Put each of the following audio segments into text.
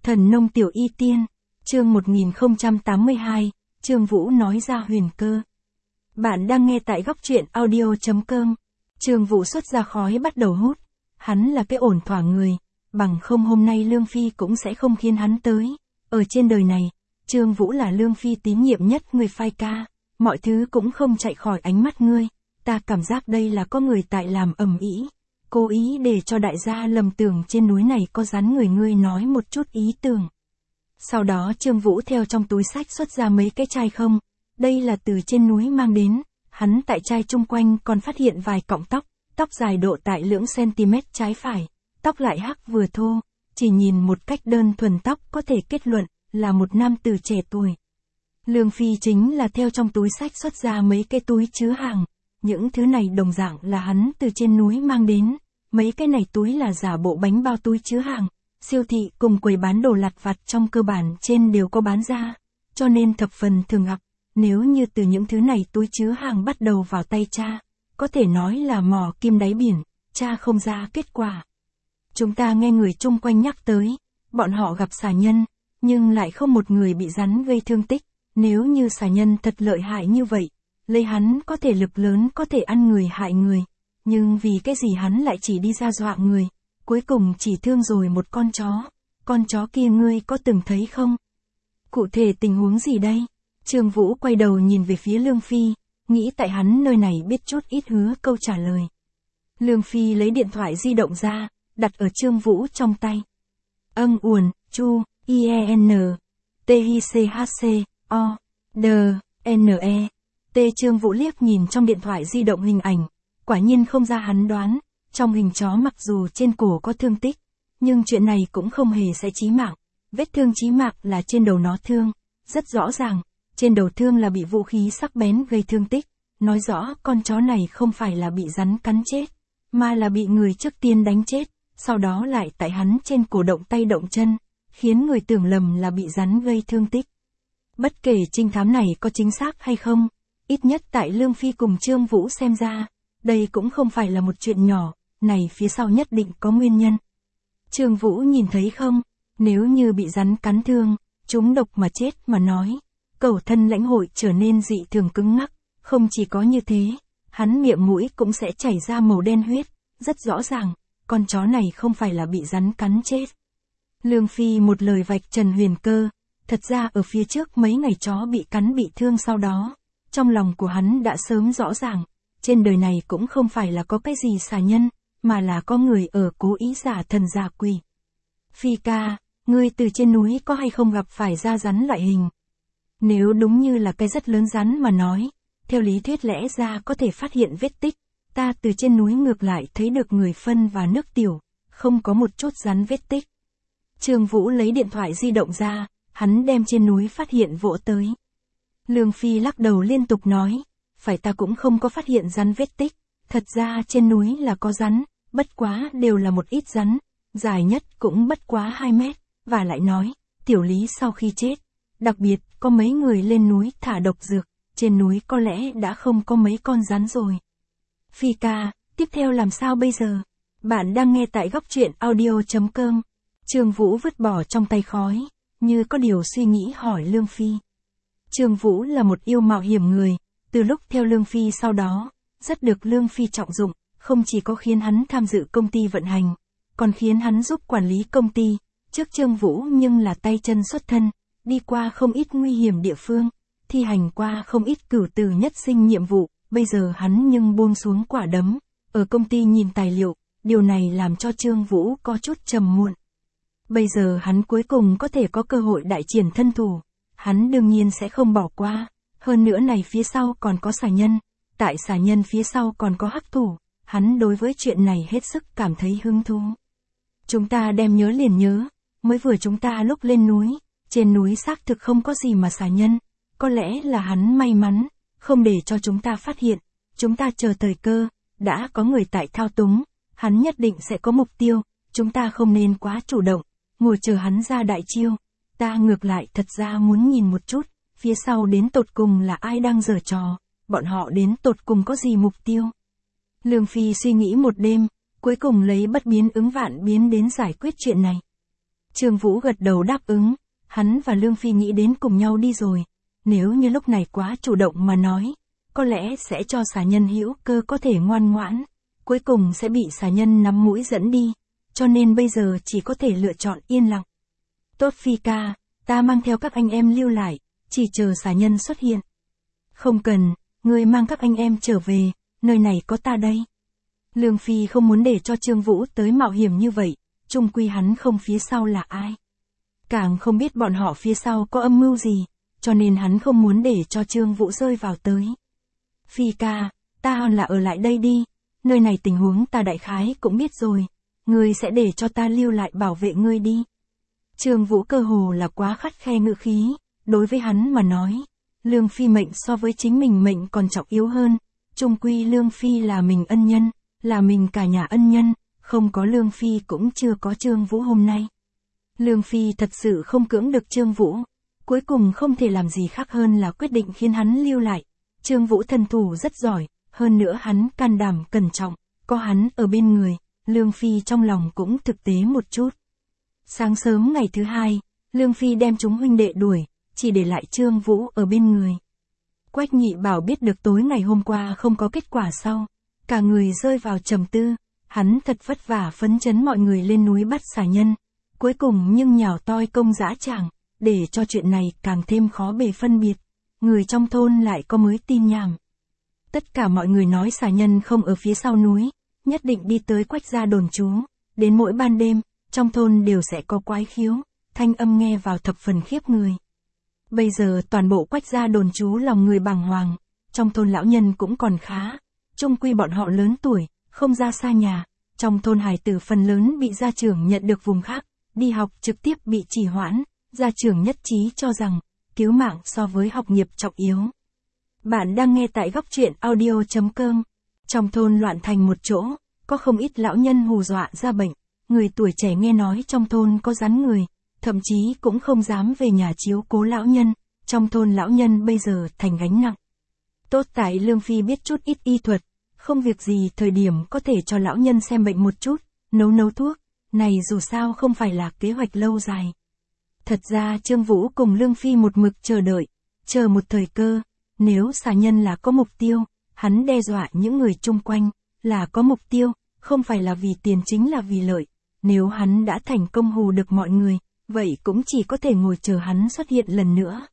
Thần nông tiểu y tiên, chương 1082, Trương Vũ nói ra huyền cơ. Bạn đang nghe tại góc truyện audio.com. Trương Vũ xuất ra khói bắt đầu hút. Hắn là cái ổn thỏa người, bằng không hôm nay Lương Phi cũng sẽ không khiến hắn tới. Ở trên đời này, Trương Vũ là Lương Phi tín nhiệm nhất người phai ca, mọi thứ cũng không chạy khỏi ánh mắt ngươi. Ta cảm giác đây là có người tại làm ầm ĩ, cố ý để cho đại gia lầm tưởng trên núi này có rắn người, ngươi nói một chút ý tưởng. Sau đó Trương Vũ theo trong túi sách xuất ra mấy cái chai không, đây là từ trên núi mang đến, hắn tại chai chung quanh còn phát hiện vài cọng tóc dài độ tại lưỡng cm trái phải, tóc lại hắc vừa thô, chỉ nhìn một cách đơn thuần tóc có thể kết luận là một nam tử trẻ tuổi. Lương Phi chính là theo trong túi sách xuất ra mấy cái túi chứa hàng, những thứ này đồng dạng là hắn từ trên núi mang đến, mấy cái này túi là giả bộ bánh bao túi chứa hàng, siêu thị cùng quầy bán đồ lặt vặt trong cơ bản trên đều có bán ra, cho nên thập phần thường gặp. Nếu như từ những thứ này túi chứa hàng bắt đầu vào tay cha, có thể nói là mò kim đáy biển, cha không ra kết quả. Chúng ta nghe người chung quanh nhắc tới, bọn họ gặp xà nhân, nhưng lại không một người bị rắn gây thương tích. Nếu như xà nhân thật lợi hại như vậy, lấy hắn có thể lực lớn có thể ăn người hại người, nhưng vì cái gì hắn lại chỉ đi ra dọa người, cuối cùng chỉ thương rồi một con chó kia ngươi có từng thấy không? Cụ thể tình huống gì đây? Trương Vũ quay đầu nhìn về phía Lương Phi, nghĩ tại hắn nơi này biết chút ít hứa câu trả lời. Lương Phi lấy điện thoại di động ra, đặt ở Trương Vũ trong tay. Uồn, chu, ien, tichc, o, d, ne, t. Trương Vũ liếc nhìn trong điện thoại di động hình ảnh, quả nhiên không ra hắn đoán, trong hình chó mặc dù trên cổ có thương tích, nhưng chuyện này cũng không hề sẽ chí mạng, vết thương chí mạng là trên đầu nó thương, rất rõ ràng, trên đầu thương là bị vũ khí sắc bén gây thương tích, nói rõ con chó này không phải là bị rắn cắn chết, mà là bị người trước tiên đánh chết, sau đó lại tại hắn trên cổ động tay động chân, khiến người tưởng lầm là bị rắn gây thương tích. Bất kể trinh thám này có chính xác hay không, ít nhất tại Lương Phi cùng Trương Vũ xem ra, đây cũng không phải là một chuyện nhỏ, này phía sau nhất định có nguyên nhân. Trương Vũ nhìn thấy không, nếu như bị rắn cắn thương, trúng độc mà chết mà nói, cầu thân lãnh hội trở nên dị thường cứng ngắc, không chỉ có như thế, hắn miệng mũi cũng sẽ chảy ra màu đen huyết, rất rõ ràng, con chó này không phải là bị rắn cắn chết. Lương Phi một lời vạch trần huyền cơ, thật ra ở phía trước mấy ngày chó bị cắn bị thương sau đó, trong lòng của hắn đã sớm rõ ràng, trên đời này cũng không phải là có cái gì xà nhân, mà là có người ở cố ý giả thần giả quỷ. Phi ca, ngươi từ trên núi có hay không gặp phải da rắn loại hình? Nếu đúng như là cái rất lớn rắn mà nói, theo lý thuyết lẽ ra có thể phát hiện vết tích, ta từ trên núi ngược lại thấy được người phân và nước tiểu, không có một chút rắn vết tích. Trương Vũ lấy điện thoại di động ra, hắn đem trên núi phát hiện vỗ tới. Lương Phi lắc đầu liên tục nói, phải ta cũng không có phát hiện rắn vết tích, thật ra trên núi là có rắn, bất quá đều là một ít rắn, dài nhất cũng bất quá 2 mét, và lại nói, tiểu lý sau khi chết, đặc biệt có mấy người lên núi thả độc dược, trên núi có lẽ đã không có mấy con rắn rồi. Phi ca, tiếp theo làm sao bây giờ? Bạn đang nghe tại góc truyện audio.com. Trương Vũ vứt bỏ trong tay khói, như có điều suy nghĩ hỏi Lương Phi. Trương Vũ là một yêu mạo hiểm người, từ lúc theo Lương Phi sau đó, rất được Lương Phi trọng dụng, không chỉ có khiến hắn tham dự công ty vận hành, còn khiến hắn giúp quản lý công ty, trước Trương Vũ nhưng là tay chân xuất thân, đi qua không ít nguy hiểm địa phương, thi hành qua không ít cửu tử nhất sinh nhiệm vụ, bây giờ hắn nhưng buông xuống quả đấm, ở công ty nhìn tài liệu, điều này làm cho Trương Vũ có chút trầm muộn. Bây giờ hắn cuối cùng có thể có cơ hội đại triển thân thủ, hắn đương nhiên sẽ không bỏ qua, hơn nữa này phía sau còn có xà nhân, tại xà nhân phía sau còn có hắc thủ, hắn đối với chuyện này hết sức cảm thấy hứng thú. Chúng ta đem nhớ liền nhớ, mới vừa chúng ta lúc lên núi, trên núi xác thực không có gì mà xà nhân, có lẽ là hắn may mắn, không để cho chúng ta phát hiện, chúng ta chờ thời cơ, đã có người tại thao túng, hắn nhất định sẽ có mục tiêu, chúng ta không nên quá chủ động, ngồi chờ hắn ra đại chiêu, ta ngược lại thật ra muốn nhìn một chút, phía sau đến tột cùng là ai đang giở trò, bọn họ đến tột cùng có gì mục tiêu. Lương Phi suy nghĩ một đêm, cuối cùng lấy bất biến ứng vạn biến đến giải quyết chuyện này. Trương Vũ gật đầu đáp ứng, hắn và Lương Phi nghĩ đến cùng nhau đi rồi. Nếu như lúc này quá chủ động mà nói, có lẽ sẽ cho xà nhân Hữu Cơ có thể ngoan ngoãn, cuối cùng sẽ bị xà nhân nắm mũi dẫn đi, cho nên bây giờ chỉ có thể lựa chọn yên lặng. Tốt Phi ca, ta mang theo các anh em lưu lại, chỉ chờ xà nhân xuất hiện. Không cần, ngươi mang các anh em trở về, nơi này có ta đây. Lương Phi không muốn để cho Trương Vũ tới mạo hiểm như vậy, chung quy hắn không phía sau là ai. Càng không biết bọn họ phía sau có âm mưu gì, cho nên hắn không muốn để cho Trương Vũ rơi vào tới. Phi ca, ta là ở lại đây đi, nơi này tình huống ta đại khái cũng biết rồi, ngươi sẽ để cho ta lưu lại bảo vệ ngươi đi. Trương Vũ cơ hồ là quá khắt khe ngữ khí, đối với hắn mà nói, Lương Phi mệnh so với chính mình mệnh còn trọng yếu hơn, chung quy Lương Phi là mình ân nhân, là mình cả nhà ân nhân, không có Lương Phi cũng chưa có Trương Vũ hôm nay. Lương Phi thật sự không cưỡng được Trương Vũ, cuối cùng không thể làm gì khác hơn là quyết định khiến hắn lưu lại. Trương Vũ thân thủ rất giỏi, hơn nữa hắn can đảm cẩn trọng, có hắn ở bên người, Lương Phi trong lòng cũng thực tế một chút. Sáng sớm ngày thứ hai, Lương Phi đem chúng huynh đệ đuổi, chỉ để lại Trương Vũ ở bên người. Quách Nhị Bảo biết được tối ngày hôm qua không có kết quả sau, cả người rơi vào trầm tư, hắn thật vất vả phấn chấn mọi người lên núi bắt xà nhân, cuối cùng nhưng nhào toi công dã tràng, để cho chuyện này càng thêm khó bề phân biệt, người trong thôn lại có mới tin nhảm. Tất cả mọi người nói xà nhân không ở phía sau núi, nhất định đi tới Quách gia đồn trú, đến mỗi ban đêm, trong thôn đều sẽ có quái khiếu, thanh âm nghe vào thập phần khiếp người. Bây giờ toàn bộ Quách gia đồn trú lòng người bàng hoàng, trong thôn lão nhân cũng còn khá, chung quy bọn họ lớn tuổi, không ra xa nhà, trong thôn hài tử phần lớn bị gia trưởng nhận được vùng khác, đi học trực tiếp bị trì hoãn, gia trưởng nhất trí cho rằng, cứu mạng so với học nghiệp trọng yếu. Bạn đang nghe tại góc truyện audio.com. Trong thôn loạn thành một chỗ, có không ít lão nhân hù dọa ra bệnh, người tuổi trẻ nghe nói trong thôn có rắn người, thậm chí cũng không dám về nhà chiếu cố lão nhân, trong thôn lão nhân bây giờ thành gánh nặng. Tốt tại Lương Phi biết chút ít y thuật, không việc gì thời điểm có thể cho lão nhân xem bệnh một chút, nấu thuốc, này dù sao không phải là kế hoạch lâu dài. Thật ra Trương Vũ cùng Lương Phi một mực chờ đợi, chờ một thời cơ, nếu xà nhân là có mục tiêu, hắn đe dọa những người chung quanh, là có mục tiêu, không phải là vì tiền chính là vì lợi, nếu hắn đã thành công hù được mọi người, vậy cũng chỉ có thể ngồi chờ hắn xuất hiện lần nữa.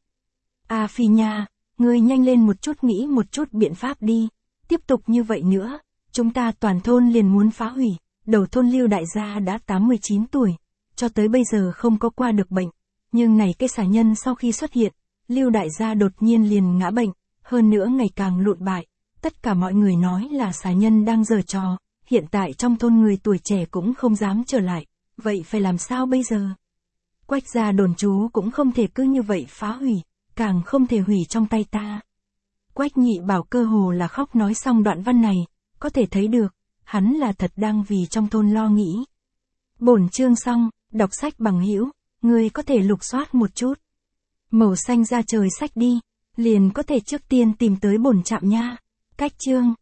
A Phi nha, ngươi nhanh lên một chút nghĩ một chút biện pháp đi, tiếp tục như vậy nữa, chúng ta toàn thôn liền muốn phá hủy, đầu thôn Lưu đại gia đã 89 tuổi, cho tới bây giờ không có qua được bệnh, nhưng này cái xà nhân sau khi xuất hiện, Lưu đại gia đột nhiên liền ngã bệnh, hơn nữa ngày càng lụn bại, tất cả mọi người nói là xà nhân đang giở trò, hiện tại trong thôn người tuổi trẻ cũng không dám trở lại, vậy phải làm sao bây giờ? Quách gia đồn trú cũng không thể cứ như vậy phá hủy, càng không thể hủy trong tay ta. Quách Nhị Bảo cơ hồ là khóc nói xong đoạn văn này, có thể thấy được, hắn là thật đang vì trong thôn lo nghĩ. Bổn chương xong, đọc sách bằng hữu, ngươi có thể lục soát một chút. Màu xanh ra trời sách đi, liền có thể trước tiên tìm tới bổn trạm nha. Cách chương